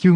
Chương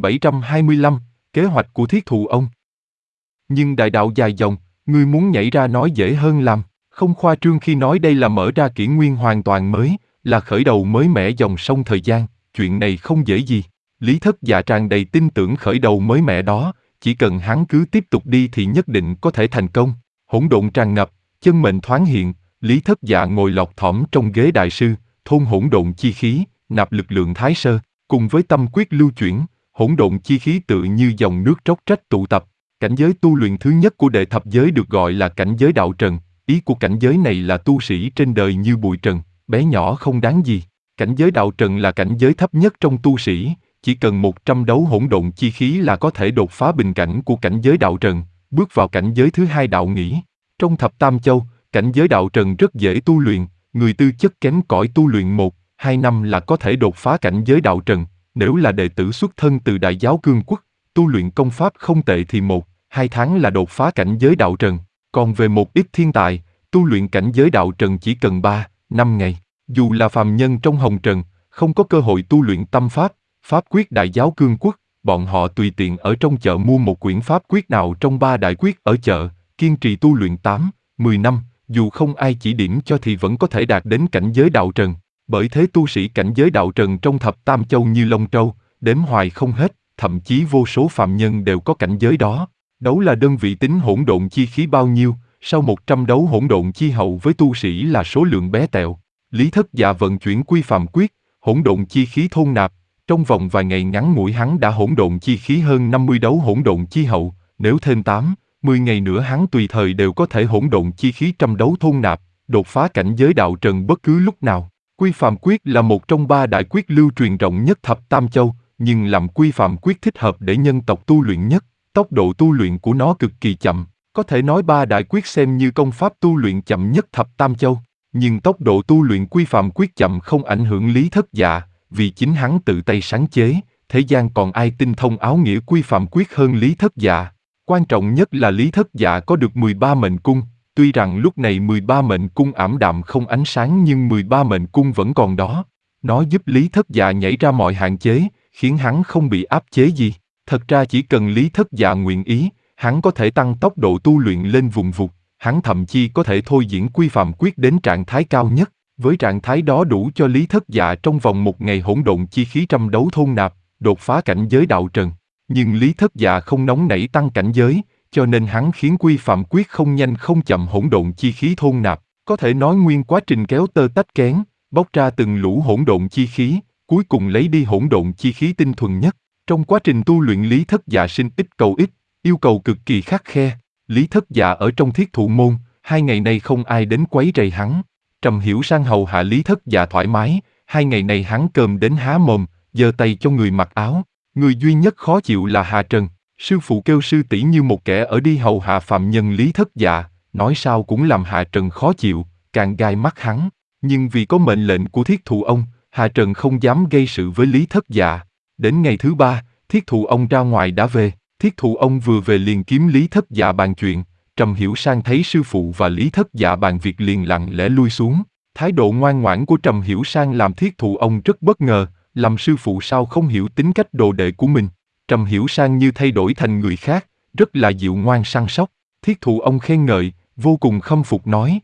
2725, kế hoạch của thiết thụ ông. Nhưng đại đạo dài dòng, ngươi muốn nhảy ra nói dễ hơn làm, không khoa trương khi nói đây là mở ra kỷ nguyên hoàn toàn mới, là khởi đầu mới mẻ dòng sông thời gian, chuyện này không dễ gì. Lý Thất Dạ tràn đầy tin tưởng khởi đầu mới mẻ đó, chỉ cần hắn cứ tiếp tục đi thì nhất định có thể thành công. Hỗn độn tràn ngập, chân mệnh thoáng hiện, Lý Thất Dạ ngồi lọt thỏm trong ghế đại sư, thôn hỗn độn chi khí, nạp lực lượng thái sơ, cùng với tâm quyết lưu chuyển, hỗn độn chi khí tự như dòng nước róc rách tụ tập. Cảnh giới tu luyện thứ nhất của đệ thập giới được gọi là cảnh giới đạo trần, ý của cảnh giới này là tu sĩ trên đời như bụi trần, bé nhỏ không đáng gì. Cảnh giới đạo trần là cảnh giới thấp nhất trong tu sĩ, chỉ cần 100 đấu hỗn độn chi khí là có thể đột phá bình cảnh của cảnh giới đạo trần, bước vào cảnh giới thứ hai đạo nghĩ. Trong thập tam châu, cảnh giới đạo trần rất dễ tu luyện, người tư chất kém cỏi tu luyện 1-2 năm là có thể đột phá cảnh giới đạo trần. Nếu là đệ tử xuất thân từ Đại Giáo Cương Quốc, tu luyện công pháp không tệ thì 1-2 tháng là đột phá cảnh giới đạo trần. Còn về một ít thiên tài, tu luyện cảnh giới đạo trần chỉ cần 3-5 ngày. Dù là phàm nhân trong hồng trần, không có cơ hội tu luyện tâm pháp, pháp quyết Đại Giáo Cương Quốc, bọn họ tùy tiện ở trong chợ mua một quyển pháp quyết nào trong 3 đại quyết ở chợ, kiên trì tu luyện 8-10 năm, dù không ai chỉ điểm cho thì vẫn có thể đạt đến cảnh giới đạo trần. Bởi thế tu sĩ cảnh giới đạo trần trong thập tam châu như Long Châu, đếm hoài không hết, thậm chí vô số phàm nhân đều có cảnh giới đó. Đấu là đơn vị tính hỗn độn chi khí bao nhiêu, sau 100 đấu hỗn độn chi hậu với tu sĩ là số lượng bé tẹo. Lý Thất Dạ vận chuyển quy phàm quyết, hỗn độn chi khí thôn nạp, trong vòng vài ngày ngắn ngủi hắn đã hỗn độn chi khí hơn 50 đấu hỗn độn chi hậu, nếu thêm 8-10 ngày nữa hắn tùy thời đều có thể hỗn độn chi khí trăm đấu thôn nạp, đột phá cảnh giới đạo trần bất cứ lúc nào. Quy phàm quyết là một trong 3 đại quyết lưu truyền rộng nhất thập tam châu, nhưng làm quy phàm quyết thích hợp để nhân tộc tu luyện nhất, tốc độ tu luyện của nó cực kỳ chậm, có thể nói 3 đại quyết xem như công pháp tu luyện chậm nhất thập tam châu, nhưng tốc độ tu luyện quy phàm quyết chậm không ảnh hưởng Lý Thất Dạ, vì chính hắn tự tay sáng chế, thế gian còn ai tinh thông áo nghĩa quy phàm quyết hơn Lý Thất Dạ. Quan trọng nhất là Lý Thất Dạ có được 13 mệnh cung. Tuy rằng lúc này 13 mệnh cung ảm đạm không ánh sáng nhưng 13 mệnh cung vẫn còn đó. Nó giúp Lý Thất Dạ nhảy ra mọi hạn chế, khiến hắn không bị áp chế gì. Thật ra chỉ cần Lý Thất Dạ nguyện ý, hắn có thể tăng tốc độ tu luyện lên vùng vụt. Hắn thậm chí có thể thôi diễn quy phàm quyết đến trạng thái cao nhất. Với trạng thái đó đủ cho Lý Thất Dạ trong vòng 1 ngày hỗn độn chi khí trăm đấu thôn nạp, đột phá cảnh giới đạo trần. Nhưng Lý Thất Dạ không nóng nảy tăng cảnh giới, cho nên hắn khiến quy phàm quyết không nhanh không chậm hỗn độn chi khí thôn nạp, có thể nói nguyên quá trình kéo tơ tách kén, bóc ra từng lũ hỗn độn chi khí, cuối cùng lấy đi hỗn độn chi khí tinh thuần nhất. Trong quá trình tu luyện Lý Thất Dạ sinh ít cầu ít, yêu cầu cực kỳ khắt khe. Lý Thất Dạ ở trong thiết thụ môn, 2 ngày nay không ai đến quấy rầy hắn. Trầm Hiểu Sang hầu hạ Lý Thất Dạ thoải mái, 2 ngày nay hắn cơm đến há mồm, giơ tay cho người mặc áo. Người duy nhất khó chịu là Hà Trần. Sư phụ kêu sư tỷ như một kẻ ở đi hầu hạ phạm nhân Lý Thất Dạ, nói sao cũng làm Hạ Trần khó chịu, càng gai mắt hắn. Nhưng vì có mệnh lệnh của thiết thụ ông, Hạ Trần không dám gây sự với Lý Thất Dạ. Đến ngày thứ 3, thiết thụ ông ra ngoài đã về, thiết thụ ông vừa về liền kiếm Lý Thất Dạ bàn chuyện. Trầm Hiểu Sang thấy sư phụ và Lý Thất Dạ bàn việc liền lặng lẽ lui xuống. Thái độ ngoan ngoãn của Trầm Hiểu Sang làm thiết thụ ông rất bất ngờ, làm sư phụ sao không hiểu tính cách đồ đệ của mình. Trầm Hiểu Sang như thay đổi thành người khác, rất là dịu ngoan săn sóc. Thiết thụ ông khen ngợi, vô cùng khâm phục nói.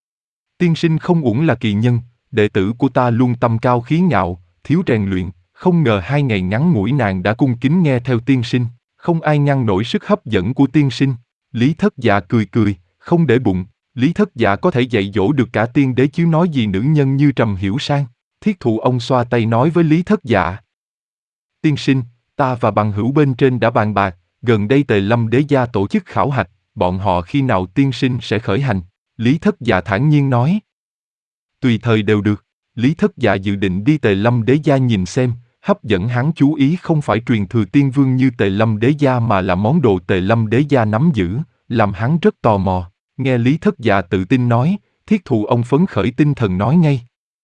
Tiên sinh không uổng là kỳ nhân, đệ tử của ta luôn tâm cao khí ngạo, thiếu rèn luyện, không ngờ 2 ngày ngắn ngủi nàng đã cung kính nghe theo tiên sinh, không ai ngăn nổi sức hấp dẫn của tiên sinh. Lý Thất Dạ cười cười, không để bụng, Lý Thất Dạ có thể dạy dỗ được cả tiên đế chứ nói gì nữ nhân như Trầm Hiểu Sang. Thiết thụ ông xoa tay nói với Lý Thất Dạ. Tiên sinh, ta và bằng hữu bên trên đã bàn bạc, gần đây Tề Lâm Đế Gia tổ chức khảo hạch, bọn họ khi nào tiên sinh sẽ khởi hành? Lý Thất Dạ thản nhiên nói. Tùy thời đều được, Lý Thất Dạ dự định đi Tề Lâm Đế Gia nhìn xem, hấp dẫn hắn chú ý không phải truyền thừa tiên vương như Tề Lâm Đế Gia mà là món đồ Tề Lâm Đế Gia nắm giữ, làm hắn rất tò mò. Nghe Lý Thất Dạ tự tin nói, thiết thụ ông phấn khởi tinh thần nói ngay.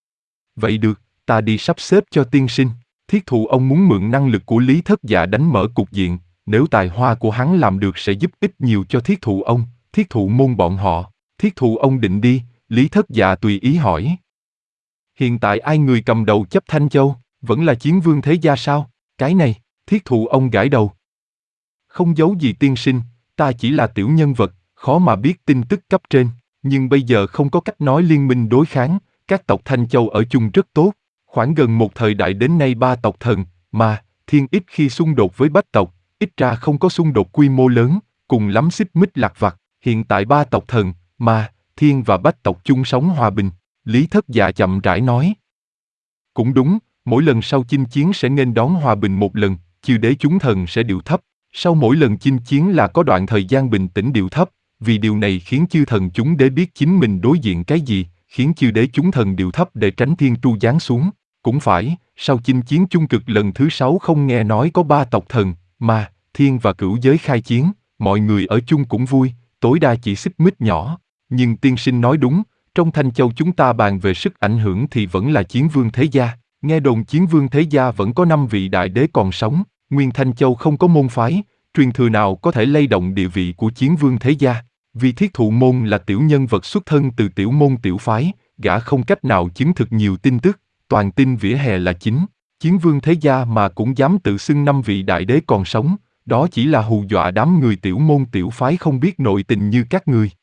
Vậy được, ta đi sắp xếp cho tiên sinh. Thiết thụ ông muốn mượn năng lực của Lý Thất Dạ đánh mở cục diện, nếu tài hoa của hắn làm được sẽ giúp ích nhiều cho thiết thụ ông, thiết thụ môn bọn họ. Thiết thụ ông định đi, Lý Thất Dạ tùy ý hỏi. Hiện tại ai người cầm đầu chấp Thanh Châu, vẫn là Chiến Vương Thế Gia sao? Cái này, Thiết thụ ông gãi đầu. Không giấu gì tiên sinh, ta chỉ là tiểu nhân vật, khó mà biết tin tức cấp trên, nhưng bây giờ không có cách nói liên minh đối kháng, các tộc Thanh Châu ở chung rất tốt. Khoảng gần một thời đại đến nay ba tộc Thần, Ma, Thiên ít khi xung đột với Bách tộc, ít ra không có xung đột quy mô lớn, cùng lắm xích mích lặt vặt. Hiện tại ba tộc Thần, Ma, Thiên và Bách tộc chung sống hòa bình. Lý Thất Dạ chậm rãi nói. Cũng đúng, mỗi lần sau chinh chiến sẽ nghênh đón hòa bình một lần, chư đế chúng thần sẽ điệu thấp. Sau mỗi lần chinh chiến là có đoạn thời gian bình tĩnh điệu thấp, vì điều này khiến chư thần chúng đế biết chính mình đối diện cái gì, khiến chư đế chúng thần điệu thấp để tránh thiên tru giáng xuống. Cũng phải, sau chinh chiến chung cực lần thứ 6 không nghe nói có ba tộc Thần, Ma, Thiên và Cửu giới khai chiến, mọi người ở chung cũng vui, tối đa chỉ xích mích nhỏ. Nhưng tiên sinh nói đúng, trong Thanh Châu chúng ta bàn về sức ảnh hưởng thì vẫn là Chiến Vương Thế Gia. Nghe đồn Chiến Vương Thế Gia vẫn có 5 vị đại đế còn sống, nguyên Thanh Châu không có môn phái, truyền thừa nào có thể lay động địa vị của Chiến Vương Thế Gia. Vì Thiết Thụ Môn là tiểu nhân vật xuất thân từ tiểu môn tiểu phái, gã không cách nào chứng thực nhiều tin tức, toàn tin vỉa hè là chính. Chiến Vương Thế Gia mà cũng dám tự xưng 5 vị đại đế còn sống, đó chỉ là hù dọa đám người tiểu môn tiểu phái không biết nội tình như các người.